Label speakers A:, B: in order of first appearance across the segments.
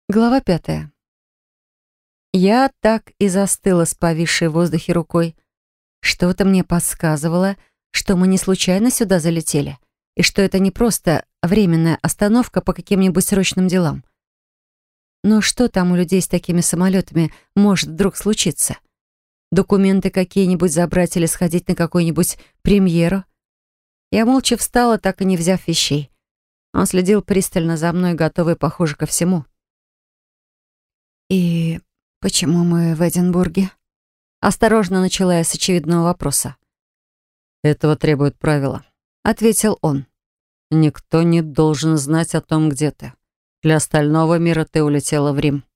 A: Глава 5. Я так и застыла с повисшей в воздухе рукой. Что-то мне подсказывало, что мы не случайно сюда залетели, и что это не просто временная остановка по каким-нибудь срочным делам. Но что там у людей с такими самолетами может вдруг случиться? Документы какие-нибудь забрать или сходить на какую-нибудь премьеру? Я молча встала, так и не взяв вещей. Он следил пристально за мной, готовый, похоже, ко всему. «И почему мы в Эдинбурге?» Осторожно начала я с очевидного вопроса.
B: «Этого требуют правила»,
A: — ответил он.
B: «Никто не должен знать о том, где ты. Для остального мира ты улетела в Рим».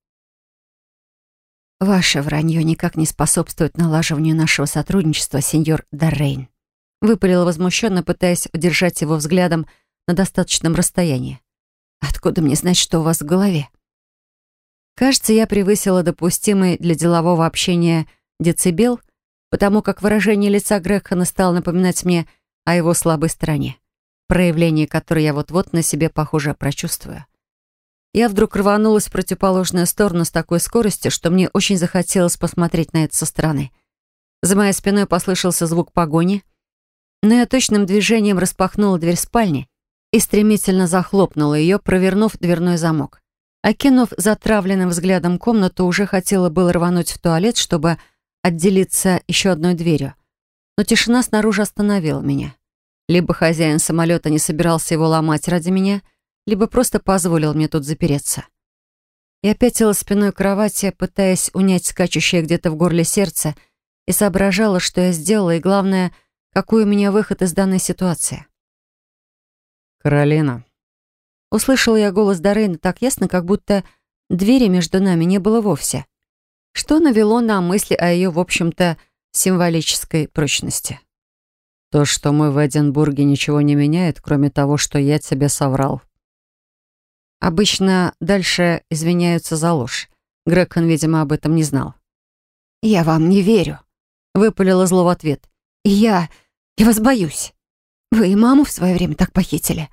A: «Ваше вранье никак не способствует налаживанию нашего сотрудничества, сеньор Даррейн», — выпалила возмущенно, пытаясь удержать его взглядом на достаточном расстоянии. «Откуда мне знать, что у вас в голове?» Кажется, я превысила допустимый для делового общения децибел, потому как выражение лица Грегхана стало напоминать мне о его слабой стороне, проявление которой я вот-вот на себе, похоже, прочувствую. Я вдруг рванулась в противоположную сторону с такой скоростью, что мне очень захотелось посмотреть на это со стороны. За моей спиной послышался звук погони, но я точным движением распахнула дверь спальни и стремительно захлопнула ее, провернув дверной замок. Окинув затравленным взглядом комнату, уже хотела было рвануть в туалет, чтобы отделиться еще одной дверью. Но тишина снаружи остановила меня. Либо хозяин самолета не собирался его ломать ради меня, либо просто позволил мне тут запереться. Я пятилась спиной к кровати, пытаясь унять скачущее где-то в горле сердце, и соображала, что я сделала, и, главное, какой у меня выход из данной ситуации.
B: «Каролина».
A: Услышала я голос Даррейна так ясно, как будто двери между нами не было вовсе, что навело на мысли о ее, в общем-то, символической прочности.
B: «То, что мы в Эдинбурге, ничего не меняет, кроме того, что я тебе соврал».
A: Обычно дальше извиняются за ложь. Грегхан, видимо, об этом не знал. «Я вам не верю», — выпалила зло в ответ. «Я вас боюсь. Вы и маму в свое время так похитили».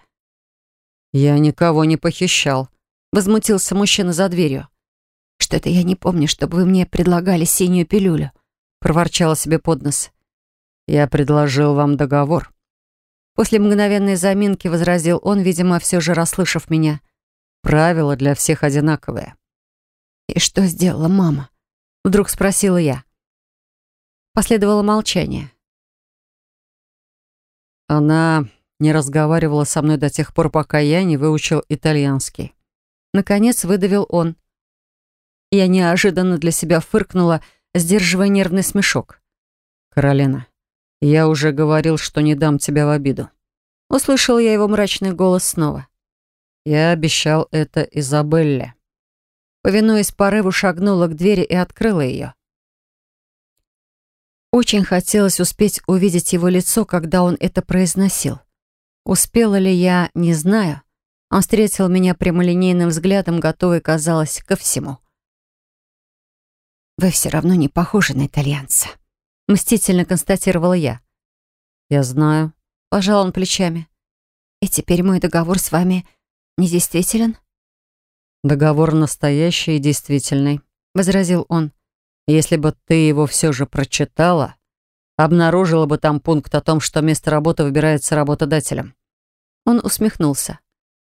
B: «Я никого не похищал»,
A: — возмутился мужчина за дверью. «Что-то я не помню, чтобы вы мне предлагали синюю пилюлю», — проворчала себе под нос.
B: «Я предложил вам договор».
A: После мгновенной заминки возразил он, видимо, все же расслышав меня.
B: «Правила для всех одинаковые».
A: «И что сделала мама?» — вдруг спросила я. Последовало молчание.
B: Она не разговаривала со мной до тех пор, пока я не выучил итальянский.
A: Наконец выдавил он. Я неожиданно для себя фыркнула, сдерживая нервный смешок.
B: «Каролина, я уже говорил, что не дам тебя в обиду».
A: Услышала я его мрачный голос снова.
B: «Я обещал это Изабелле».
A: Повинуясь порыву, шагнула к двери и открыла ее. Очень хотелось успеть увидеть его лицо, когда он это произносил. Успела ли я, не знаю. Он встретил меня прямолинейным взглядом, готовый, казалось, ко всему. «Вы все равно не похожи на итальянца», — мстительно констатировала я.
B: «Я знаю»,
A: — пожал он плечами. «И теперь мой договор с вами недействителен?»
B: «Договор настоящий и действительный»,
A: — возразил он.
B: «Если бы ты его все же прочитала, обнаружила бы там пункт о том, что место работы выбирается работодателем».
A: Он усмехнулся.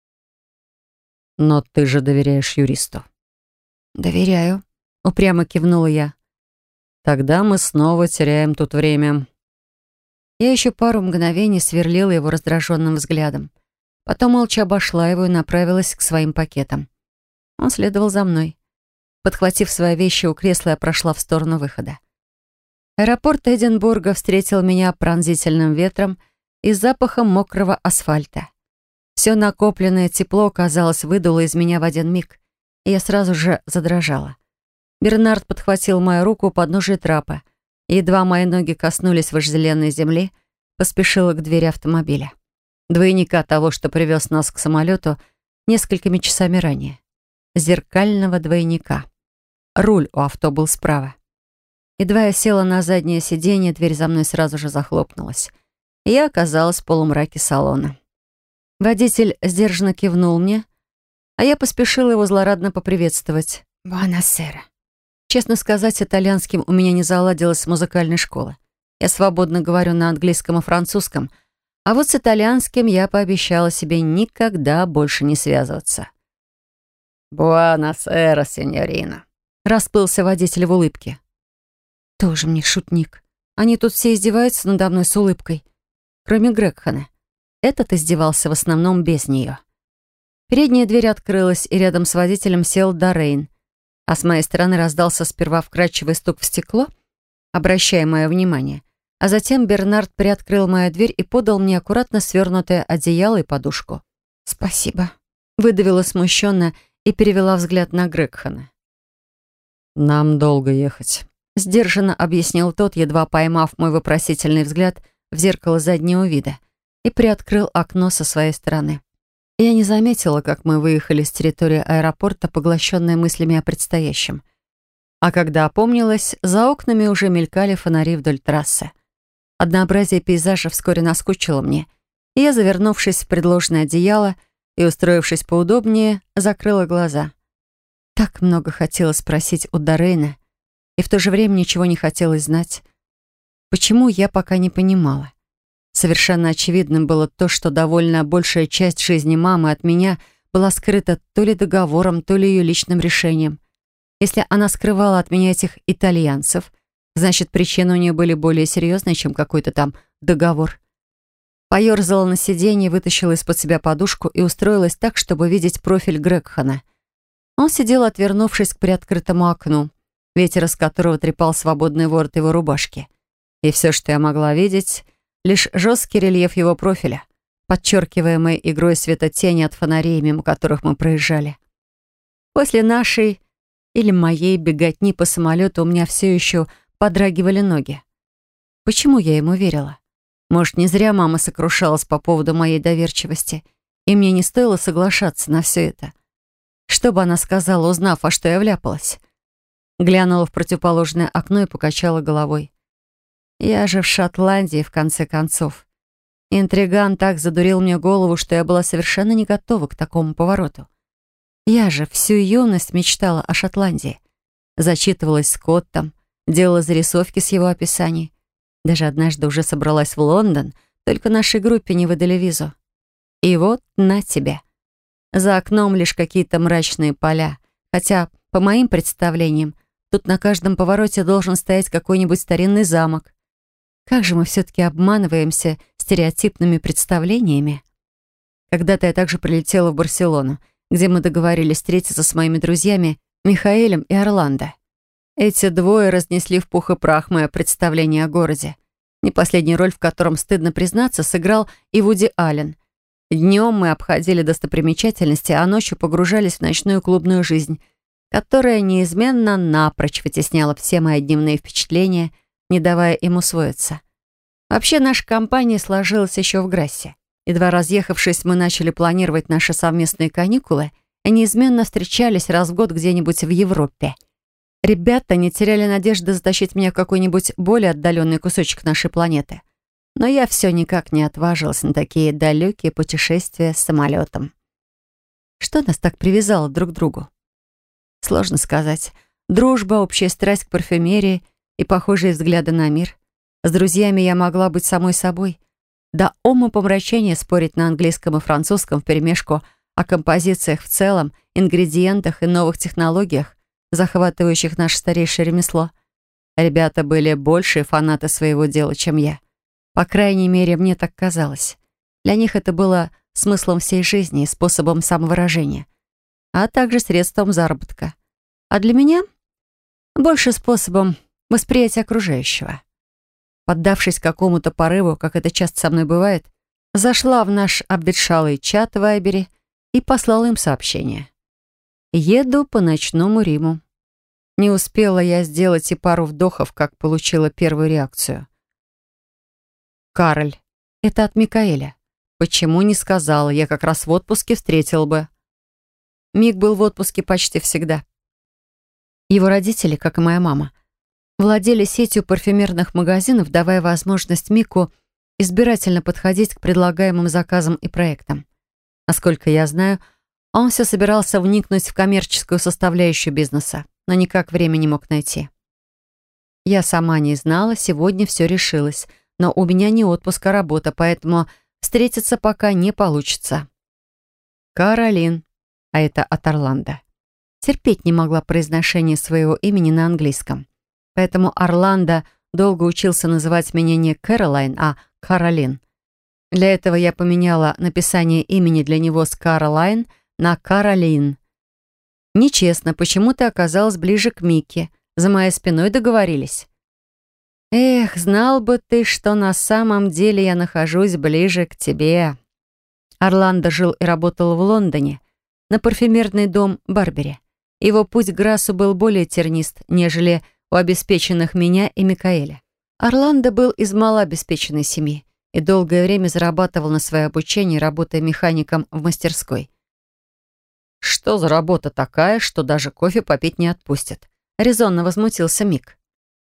B: «Но ты же доверяешь юристу».
A: «Доверяю», — упрямо кивнула я.
B: «Тогда мы снова теряем тут время».
A: Я еще пару мгновений сверлила его раздраженным взглядом. Потом молча обошла его и направилась к своим пакетам. Он следовал за мной. Подхватив свои вещи у кресла, я прошла в сторону выхода. Аэропорт Эдинбурга встретил меня пронзительным ветром и запахом мокрого асфальта. Все накопленное тепло, казалось, выдуло из меня в один миг, и я сразу же задрожала. Бернард подхватил мою руку у подножия трапа, и едва мои ноги коснулись вожделенной земли, поспешила к двери автомобиля. Двойника того, что привез нас к самолету несколькими часами ранее. Зеркального двойника. Руль у авто был справа. Едва я села на заднее сиденье, дверь за мной сразу же захлопнулась. И я оказалась в полумраке салона. Водитель сдержанно кивнул мне, а я поспешила его злорадно поприветствовать. «Буонасера». Честно сказать, итальянским у меня не заладилось с музыкальной школы. Я свободно говорю на английском и французском, а вот с итальянским я пообещала себе никогда больше не связываться.
B: «Буонасера, синьорина»,
A: — расплылся водитель в улыбке. Тоже мне шутник. Они тут все издеваются надо мной с улыбкой. Кроме Грегхана. Этот издевался в основном без нее. Передняя дверь открылась, и рядом с водителем сел Дорейн. А с моей стороны раздался сперва вкрадчивый стук в стекло, обращая мое внимание, а затем Бернард приоткрыл мою дверь и подал мне аккуратно свернутое одеяло и подушку. «Спасибо», — выдавила смущенно и перевела взгляд на Грегхана.
B: «Нам долго ехать»,
A: — сдержанно объяснил тот, едва поймав мой вопросительный взгляд в зеркало заднего вида, и приоткрыл окно со своей стороны. Я не заметила, как мы выехали с территории аэропорта, поглощенная мыслями о предстоящем. А когда опомнилась, за окнами уже мелькали фонари вдоль трассы. Однообразие пейзажа вскоре наскучило мне, и я, завернувшись в предложенное одеяло и устроившись поудобнее, закрыла глаза. Так много хотелось спросить у Дорейна, и в то же время ничего не хотелось знать. Почему, я пока не понимала. Совершенно очевидным было то, что довольно большая часть жизни мамы от меня была скрыта то ли договором, то ли ее личным решением. Если она скрывала от меня этих итальянцев, значит, причины у нее были более серьезные, чем какой-то там договор. Поёрзала на сиденье, вытащила из-под себя подушку и устроилась так, чтобы видеть профиль Грегхана. Он сидел, отвернувшись к приоткрытому окну, ветер из которого трепал свободный ворот его рубашки. И все, что я могла видеть, лишь жесткий рельеф его профиля, подчеркиваемый игрой света-тени от фонарей, мимо которых мы проезжали. После нашей или моей беготни по самолету у меня все еще подрагивали ноги. Почему я ему верила? Может, не зря мама сокрушалась по поводу моей доверчивости, и мне не стоило соглашаться на все это. Что бы она сказала, узнав, во что я вляпалась? Глянула в противоположное окно и покачала головой. Я же в Шотландии, в конце концов. Интриган так задурил мне голову, что я была совершенно не готова к такому повороту. Я же всю юность мечтала о Шотландии. Зачитывалась Скоттом, делала зарисовки с его описаний. Даже однажды уже собралась в Лондон, только нашей группе не выдали визу. И вот на тебе. За окном лишь какие-то мрачные поля, хотя, по моим представлениям, тут на каждом повороте должен стоять какой-нибудь старинный замок. Как же мы все-таки обманываемся стереотипными представлениями? Когда-то я также прилетела в Барселону, где мы договорились встретиться с моими друзьями Михаэлем и Орландо. Эти двое разнесли в пух и прах мое представление о городе, не последнюю роль в котором, стыдно признаться, сыграл и Вуди Аллен. Днем мы обходили достопримечательности, а ночью погружались в ночную клубную жизнь, которая неизменно напрочь вытесняла все мои дневные впечатления, не давая им усвоиться. Вообще, наша компания сложилась еще в Грассе. Едва разъехавшись, мы начали планировать наши совместные каникулы и неизменно встречались раз в год где-нибудь в Европе. Ребята не теряли надежды затащить меня в какой-нибудь более отдаленный кусочек нашей планеты. Но я все никак не отважилась на такие далекие путешествия с самолетом. Что нас так привязало друг к другу? Сложно сказать. Дружба, общая страсть к парфюмерии и похожие взгляды на мир. С друзьями я могла быть самой собой. До умопомрачения спорить на английском и французском вперемешку о композициях в целом, ингредиентах и новых технологиях, захватывающих наше старейшее ремесло. Ребята были большие фанаты своего дела, чем я. По крайней мере, мне так казалось. Для них это было смыслом всей жизни и способом самовыражения, а также средством заработка. А для меня больше способом восприятия окружающего. Поддавшись какому-то порыву, как это часто со мной бывает, зашла в наш обветшалый чат в Вайбере и послала им сообщение. «Еду по ночному Риму». Не успела я сделать и пару вдохов, как получила первую реакцию. «Кароль, это от Микаэля. Почему не сказала? Я как раз в отпуске встретил бы». Мик был в отпуске почти всегда. Его родители, как и моя мама, владели сетью парфюмерных магазинов, давая возможность Мику избирательно подходить к предлагаемым заказам и проектам. Насколько я знаю, Он все собирался вникнуть в коммерческую составляющую бизнеса, но никак время не мог найти. Я сама не знала, сегодня все решилось, но у меня не отпуск, а работа, поэтому встретиться пока не получится. Каролин, а это от Орландо. Терпеть не могла произношение своего имени на английском. Поэтому Орландо долго учился называть меня не Кэролайн, а Каролин. Для этого я поменяла написание имени для него с Каролайн на Каролин. Нечестно, почему ты оказалась ближе к Микке. За моей спиной договорились. Эх, знал бы ты, что на самом деле я нахожусь ближе к тебе. Орландо жил и работал в Лондоне, на парфюмерный дом Барбери. Его путь к Грассу был более тернист, нежели у обеспеченных меня и Микаэля. Орландо был из малообеспеченной семьи и долгое время зарабатывал на свое обучение, работая механиком в мастерской. «Что за работа такая, что даже кофе попить не отпустят?» — резонно возмутился Мик.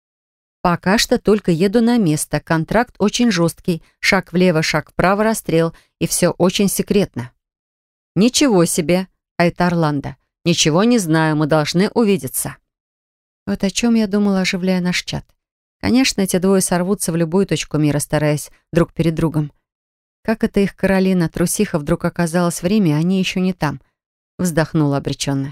A: «Пока что только еду на место. Контракт очень жесткий. Шаг влево, шаг вправо, расстрел. И все очень секретно». «Ничего себе!» — а это Орландо. «Ничего не знаю, мы должны увидеться». Вот о чем я думала, оживляя наш чат. Конечно, эти двое сорвутся в любую точку мира, стараясь друг перед другом. Как это их Каролина, трусиха, вдруг оказалась в Риме, а они еще не там. Вздохнула обреченно.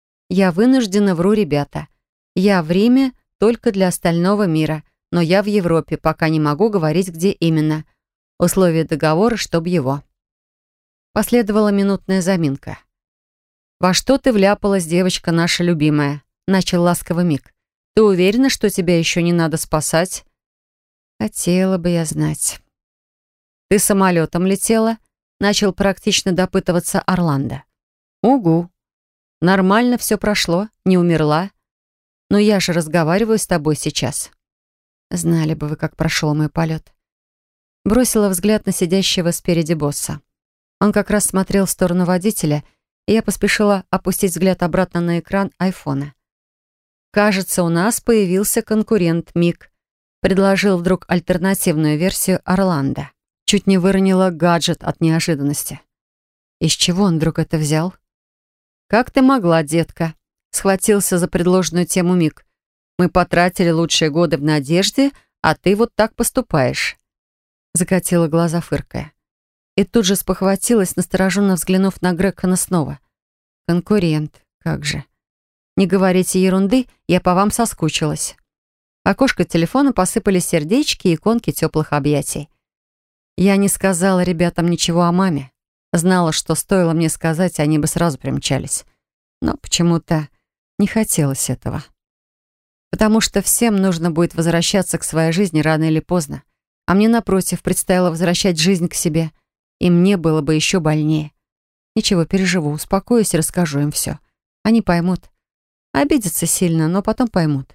A: Я вынуждена вру, ребята. Я в Риме только для остального мира, но я в Европе, пока не могу говорить, где именно. Условия договора, чтоб его. Последовала минутная заминка. «Во что ты вляпалась, девочка наша любимая?» Начал ласково Мик. «Ты уверена, что тебя еще не надо спасать?» «Хотела бы я знать». «Ты самолетом летела?» Начал практично допытываться Орландо. «Угу. Нормально все прошло, не умерла. Но я же разговариваю с тобой сейчас». «Знали бы вы, как прошел мой полет». Бросила взгляд на сидящего спереди босса. Он как раз смотрел в сторону водителя, и я поспешила опустить взгляд обратно на экран айфона. «Кажется, у нас появился конкурент, Мик», предложил вдруг альтернативную версию Орландо. Чуть не выронила гаджет от неожиданности. Из чего он вдруг это взял? «Как ты могла, детка?» Схватился за предложенную тему Мик. «Мы потратили лучшие годы в надежде, а ты вот так поступаешь». Закатила глаза, фыркая. И тут же спохватилась, настороженно взглянув на Грегхана снова. «Конкурент, как же. Не говорите ерунды, я по вам соскучилась». В окошко телефона посыпались сердечки и иконки теплых объятий. Я не сказала ребятам ничего о маме. Знала, что стоило мне сказать, они бы сразу примчались. Но почему-то не хотелось этого. Потому что всем нужно будет возвращаться к своей жизни рано или поздно. А мне, напротив, предстояло возвращать жизнь к себе. И мне было бы еще больнее. Ничего, переживу, успокоюсь и расскажу им все. Они поймут. Обидятся сильно, но потом поймут.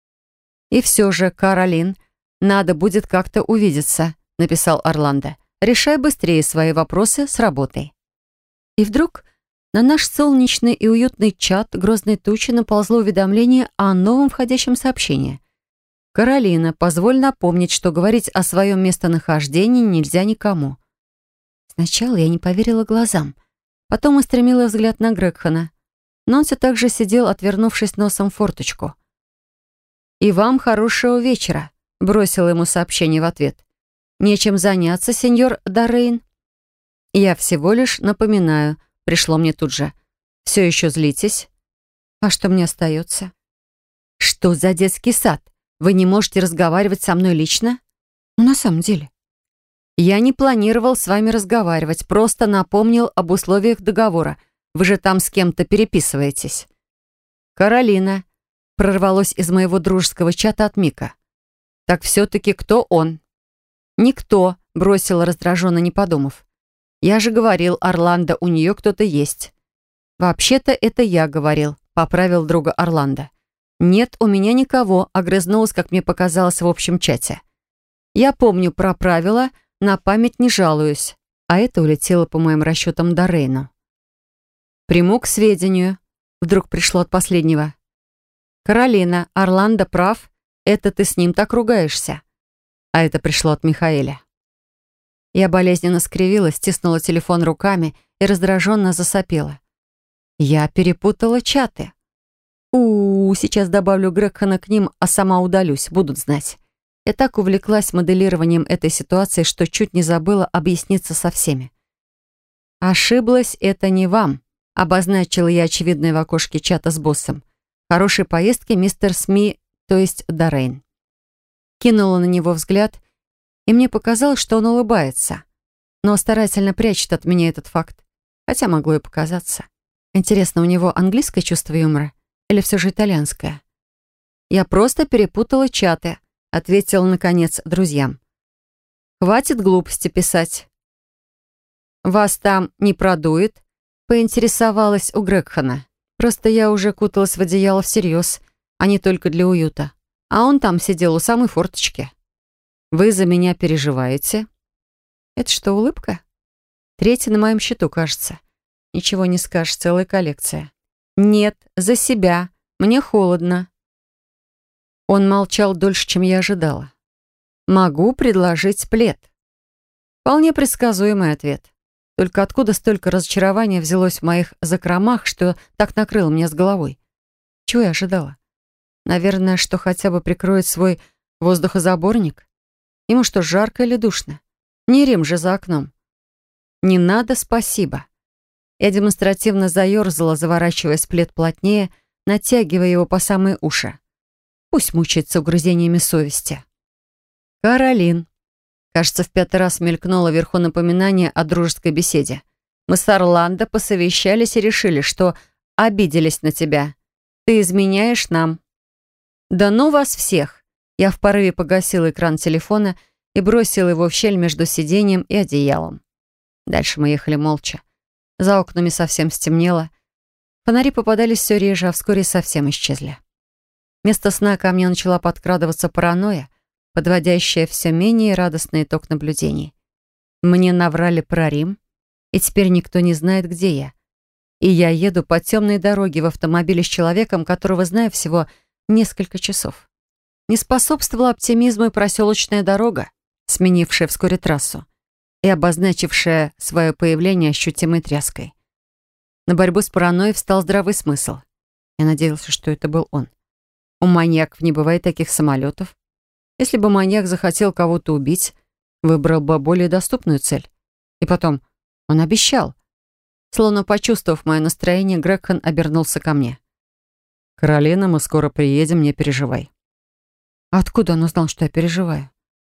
A: «И все же, Каролин, надо будет как-то увидеться», написал Орландо. «Решай быстрее свои вопросы с работой». И вдруг на наш солнечный и уютный чат грозной тучи наползло уведомление о новом входящем сообщении. «Каролина, позволь напомнить, что говорить о своем местонахождении нельзя никому». Сначала я не поверила глазам, потом устремила взгляд на Грегхана, но он все так же сидел, отвернувшись носом в форточку. «И вам хорошего вечера», — бросила ему сообщение в ответ. «Нечем заняться, сеньор Даррейн». «Я всего лишь напоминаю», — пришло мне тут же. «Все еще злитесь?» «А что мне остается?» «Что за детский сад? Вы не можете разговаривать со мной лично?» «Ну, на самом деле». «Я не планировал с вами разговаривать, просто напомнил об условиях договора. Вы же там с кем-то переписываетесь». «Каролина», — прорвалось из моего дружеского чата от Мика. «Так все-таки кто он?» «Никто», — бросила раздраженно, не подумав. «Я же говорил, Орландо, у нее кто-то есть». «Вообще-то это я говорил», — поправил друга Орландо. «Нет, у меня никого», — огрызнулась, как мне показалось в общем чате. «Я помню про правила, на память не жалуюсь», а это улетело по моим расчетам Даррейну. «Приму к сведению», — вдруг пришло от последнего. «Каролина, Орландо прав, это ты с ним так ругаешься». А это пришло от Михаэля. Я болезненно скривилась, стиснула телефон руками и раздраженно засопела. Я перепутала чаты. Сейчас добавлю Грегхана к ним, а сама удалюсь, будут знать. Я так увлеклась моделированием этой ситуации, что чуть не забыла объясниться со всеми. «Ошиблась это не вам», — обозначила я очевидное в окошке чата с боссом. «Хорошей поездки, мистер СМИ, то есть Доррейн». Кинула на него взгляд, и мне показалось, что он улыбается, но старательно прячет от меня этот факт, хотя могло и показаться. Интересно, у него английское чувство юмора или все же итальянское? «Я просто перепутала чаты», — ответила, наконец, друзьям. «Хватит глупости писать». «Вас там не продует?» — поинтересовалась у Грегхана. «Просто я уже куталась в одеяло всерьез, а не только для уюта. А он там сидел у самой форточки». «Вы за меня переживаете?» «Это что, улыбка?» «Третья на моем счету, кажется. Ничего не скажешь, целая коллекция». «Нет, за себя. Мне холодно». Он молчал дольше, чем я ожидала. «Могу предложить плед». Вполне предсказуемый ответ. Только откуда столько разочарования взялось в моих закромах, что так накрыло меня с головой? Чего я ожидала? Наверное, что хотя бы прикроет свой воздухозаборник? Ему что, жарко или душно? Не Рим же за окном. «Не надо, спасибо». Я демонстративно заерзала, заворачиваясь в плед плотнее, натягивая его по самые уши. Пусть мучается угрызениями совести. «Каролин». Кажется, в 5-й раз мелькнуло вверху напоминание о дружеской беседе. «Мы с Орландо посовещались и решили, что обиделись на тебя. Ты изменяешь нам». «Да ну вас всех!» Я в порыве погасила экран телефона и бросила его в щель между сиденьем и одеялом. Дальше мы ехали молча. За окнами совсем стемнело. Фонари попадались все реже, а вскоре совсем исчезли. Вместо сна ко мне начала подкрадываться паранойя, подводящая все менее радостный итог наблюдений. Мне наврали про Рим, и теперь никто не знает, где я. И я еду по темной дороге в автомобиле с человеком, которого знаю всего несколько часов. Не способствовала оптимизму и проселочная дорога, сменившая вскоре трассу и обозначившая свое появление ощутимой тряской. На борьбу с паранойей встал здравый смысл. Я надеялся, что это был он. У маньяков не бывает таких самолетов. Если бы маньяк захотел кого-то убить, выбрал бы более доступную цель. И потом, он обещал. Словно почувствовав мое настроение, Грегхан обернулся ко мне. «Каролина, мы скоро приедем, не переживай». Откуда он узнал, что я переживаю?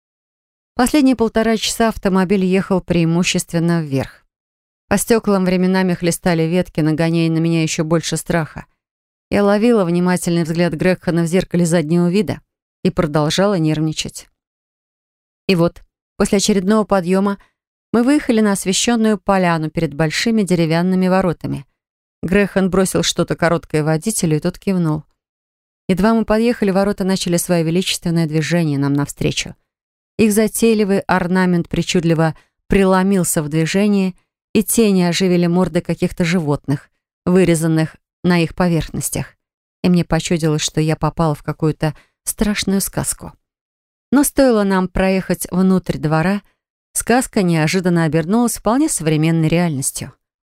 A: Последние 1,5 часа автомобиль ехал преимущественно вверх. По стеклам временами хлестали ветки, нагоняя на меня еще больше страха. Я ловила внимательный взгляд Грегхана в зеркале заднего вида и продолжала нервничать. И вот, после очередного подъема, мы выехали на освещенную поляну перед большими деревянными воротами. Грегхан бросил что-то короткое водителю, и тот кивнул. Едва мы подъехали, ворота начали свое величественное движение нам навстречу. Их затейливый орнамент причудливо преломился в движении, и тени оживили морды каких-то животных, вырезанных на их поверхностях. И мне почудилось, что я попала в какую-то страшную сказку. Но стоило нам проехать внутрь двора, сказка неожиданно обернулась вполне современной реальностью.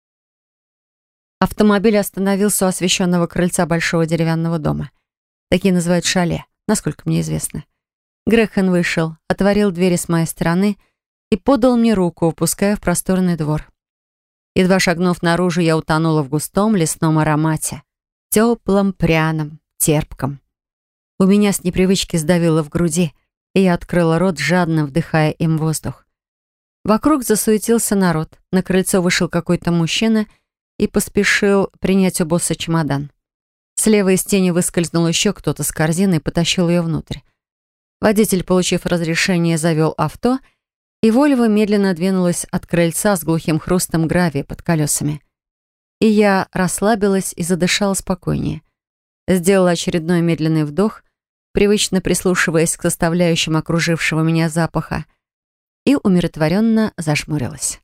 A: Автомобиль остановился у освещенного крыльца большого деревянного дома. Такие называют шале, насколько мне известно. Грегхан вышел, отворил двери с моей стороны и подал мне руку, упуская в просторный двор. Едва шагнув наружу, я утонула в густом лесном аромате. Теплом, пряном, терпком. У меня с непривычки сдавило в груди, и я открыла рот, жадно вдыхая им воздух. Вокруг засуетился народ. На крыльцо вышел какой-то мужчина и поспешил принять у босса чемодан. Слева из тени выскользнул еще кто-то с корзиной и потащил ее внутрь. Водитель, получив разрешение, завел авто, и Вольво медленно двинулась от крыльца с глухим хрустом гравия под колесами. И я расслабилась и задышала спокойнее. Сделала очередной медленный вдох, привычно прислушиваясь к составляющим окружившего меня запаха, и умиротворенно зажмурилась.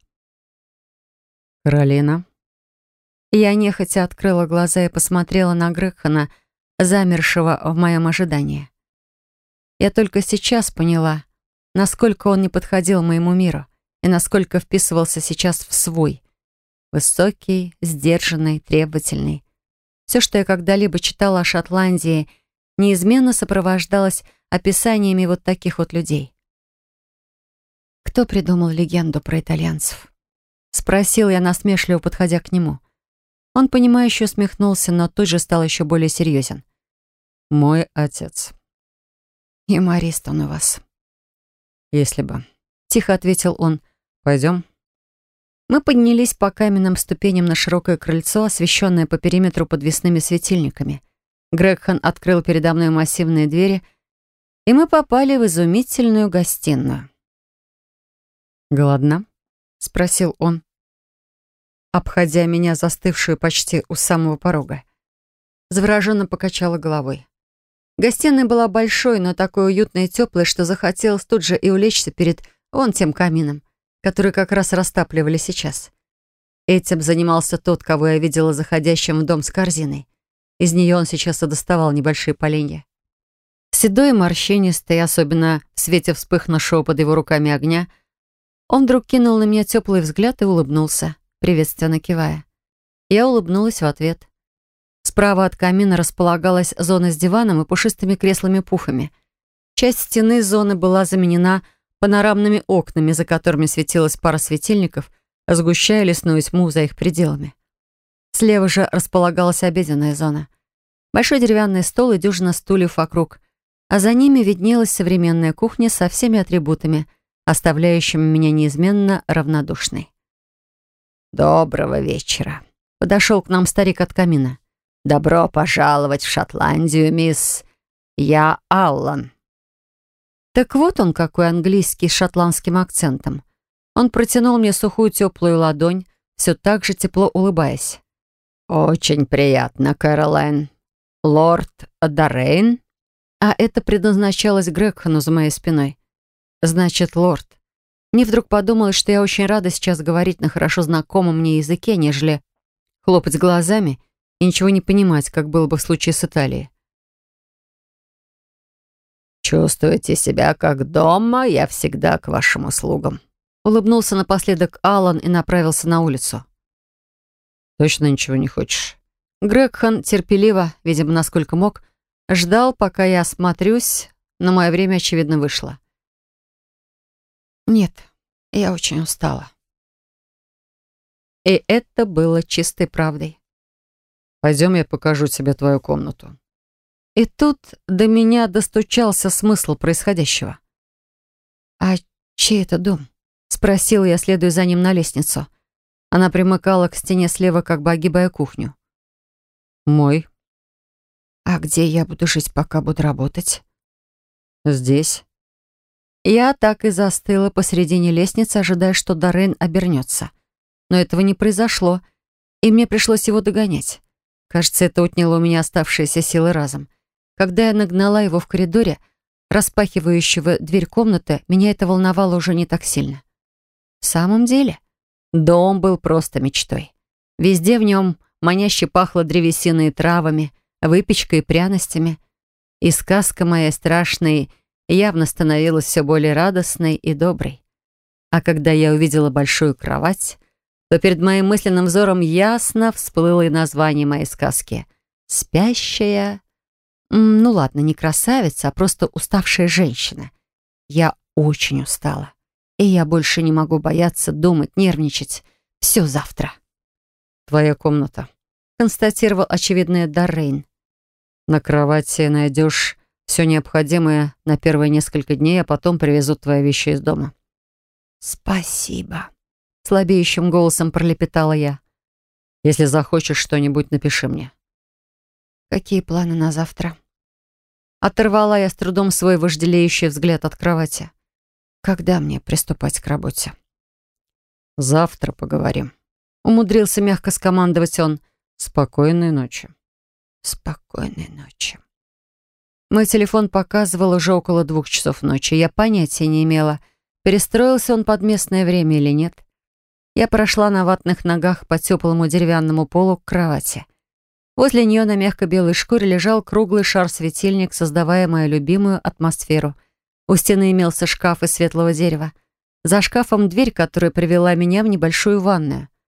B: «Каролина».
A: Я нехотя открыла глаза и посмотрела на Грегхана, замершего в моем ожидании. Я только сейчас поняла, насколько он не подходил моему миру и насколько вписывался сейчас в свой. Высокий, сдержанный, требовательный. Все, что я когда-либо читала о Шотландии, неизменно сопровождалось описаниями вот таких вот людей. «Кто придумал легенду про итальянцев?» — спросил я насмешливо, подходя к нему. Он, понимающе усмехнулся, но тут же стал еще более серьезен.
B: «Мой отец».
A: «Юморист он у вас».
B: «Если бы».
A: Тихо ответил он.
B: «Пойдем?»
A: Мы поднялись по каменным ступеням на широкое крыльцо, освещенное по периметру подвесными светильниками. Грегсон открыл передо мной массивные двери, и мы попали в изумительную гостиную.
B: «Голодна?»
A: — спросил он, обходя меня, застывшую почти у самого порога. Завороженно покачала головой. Гостиная была большой, но такой уютной и теплой, что захотелось тут же и улечься перед вон тем камином, который как раз растапливали сейчас. Этим занимался тот, кого я видела заходящим в дом с корзиной. Из нее он сейчас и доставал небольшие поленья. Седой и морщинистый, особенно в свете вспыхнувшего под его руками огня, он вдруг кинул на меня теплый взгляд и улыбнулся, приветственно кивая. Я улыбнулась в ответ. Справа от камина располагалась зона с диваном и пушистыми креслами-пуфами. Часть стены зоны была заменена панорамными окнами, за которыми светилась пара светильников, сгущая лесную тьму за их пределами. Слева же располагалась обеденная зона. Большой деревянный стол и дюжина стульев вокруг, а за ними виднелась современная кухня со всеми атрибутами, оставляющими меня неизменно равнодушной. «Доброго вечера», — подошел к нам старик от камина. «Добро пожаловать в Шотландию, мисс. Я Аллан». Так вот он какой английский с шотландским акцентом. Он протянул мне сухую теплую ладонь, все так же тепло улыбаясь. «Очень приятно, Кэролайн. Лорд Даррейн?» А это предназначалось Грегхану за моей спиной. Значит, лорд. Мне вдруг подумалось, что я очень рада сейчас говорить на хорошо знакомом мне языке, нежели хлопать глазами и ничего не понимать, как было бы в случае с Италией. «Чувствуете себя как дома? Я всегда к вашим услугам», — улыбнулся напоследок Аллан и направился на улицу.
B: «Точно ничего не хочешь?»
A: Грегхан терпеливо, видимо, насколько мог, ждал, пока я осмотрюсь, но мое время, очевидно, вышло. «Нет, я очень устала». И это было чистой правдой.
B: «Пойдем, я покажу тебе твою комнату».
A: И тут до меня достучался смысл происходящего. «А чей это дом?» — спросила я, следуя за ним на лестницу. Она примыкала к стене слева, как бы огибая кухню.
B: «Мой».
A: «А где я буду жить, пока буду работать?»
B: «Здесь».
A: Я так и застыла посредине лестницы, ожидая, что Даррейн обернется. Но этого не произошло, и мне пришлось его догонять. Кажется, это отняло у меня оставшиеся силы разом. Когда я нагнала его в коридоре, распахивающего дверь комнаты, меня это волновало уже не так сильно. В самом деле, дом был просто мечтой. Везде в нем маняще пахло древесиной и травами, выпечкой и пряностями. И сказка моя страшная явно становилась все более радостной и доброй. А когда я увидела большую кровать, то перед моим мысленным взором ясно всплыло и название моей сказки «Спящая». Ну ладно, не красавица, а просто уставшая женщина. Я очень устала. И я больше не могу бояться, думать, нервничать. Все завтра.
B: «Твоя комната»,
A: — констатировал очевидный Даррейн.
B: «На кровати найдешь все необходимое на первые несколько дней, а потом привезут твои вещи из дома».
A: «Спасибо», — слабеющим голосом пролепетала я.
B: «Если захочешь что-нибудь, напиши мне».
A: «Какие планы на завтра?» Оторвала я с трудом свой вожделеющий взгляд от кровати. «Когда мне приступать к работе?»
B: «Завтра поговорим»,
A: — умудрился мягко скомандовать он.
B: «Спокойной ночи».
A: «Спокойной ночи». Мой телефон показывал уже около 2 часов ночи. Я понятия не имела, перестроился он под местное время или нет. Я прошла на ватных ногах по теплому деревянному полу к кровати. Возле нее на мягко-белой шкуре лежал круглый шар-светильник, создавая мою любимую атмосферу. У стены имелся шкаф из светлого дерева. За шкафом дверь, которая привела меня в небольшую ванную.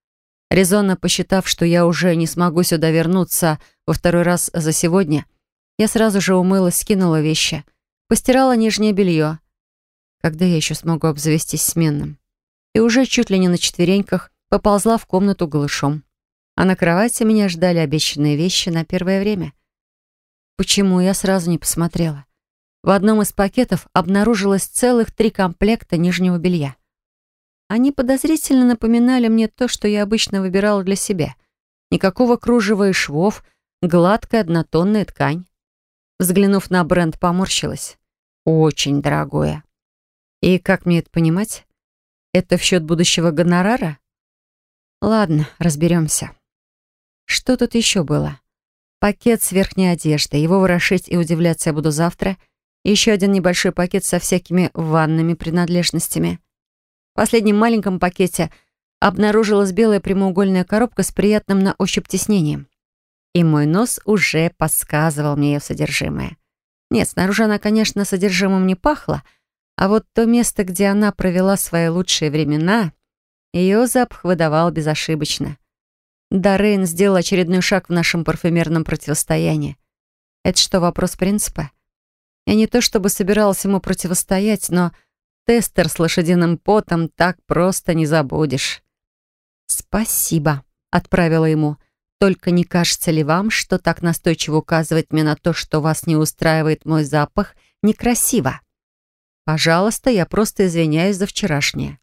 A: Резонно посчитав, что я уже не смогу сюда вернуться во второй раз за сегодня, я сразу же умылась, скинула вещи, постирала нижнее белье. Когда я еще смогу обзавестись сменным? И уже чуть ли не на четвереньках поползла в комнату голышом. А на кровати меня ждали обещанные вещи на первое время. Почему я сразу не посмотрела? В одном из пакетов обнаружилось целых 3 комплекта нижнего белья. Они подозрительно напоминали мне то, что я обычно выбирала для себя. Никакого кружева и швов, гладкая однотонная ткань. Взглянув на бренд, поморщилась. Очень дорогое. И как мне это понимать? Это в счет будущего гонорара? Ладно, разберемся. Что тут еще было? Пакет с верхней одеждой. Его ворошить и удивляться я буду завтра. И еще один небольшой пакет со всякими ванными принадлежностями. В последнем маленьком пакете обнаружилась белая прямоугольная коробка с приятным на ощупь тиснением. И мой нос уже подсказывал мне ее содержимое. Нет, снаружи она, конечно, содержимым не пахла, а вот то место, где она провела свои лучшие времена, ее запах выдавал безошибочно. Доррейн сделал очередной шаг в нашем парфюмерном противостоянии. Это что, вопрос принципа? Я не то чтобы собиралась ему противостоять, но тестер с лошадиным потом так просто не забудешь. «Спасибо», — отправила ему. «Только не кажется ли вам, что так настойчиво указывать мне на то, что вас не устраивает мой запах, некрасиво? Пожалуйста, я просто извиняюсь за вчерашнее».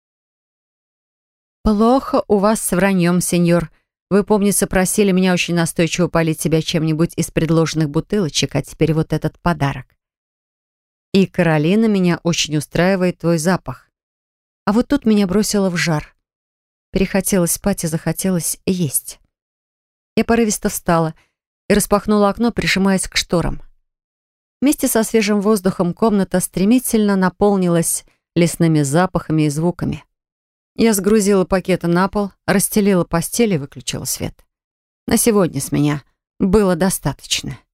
A: «Плохо у вас с враньем, сеньор. Вы, помнится, просили меня очень настойчиво полить себя чем-нибудь из предложенных бутылочек, а теперь вот этот подарок. И, Каролина, меня очень устраивает твой запах. А вот тут меня бросило в жар. Перехотелось спать и захотелось есть. Я порывисто встала и распахнула окно, прижимаясь к шторам. Вместе со свежим воздухом комната стремительно наполнилась лесными запахами и звуками. Я сгрузила пакеты на пол, расстелила постель и выключила свет. На сегодня с меня было достаточно.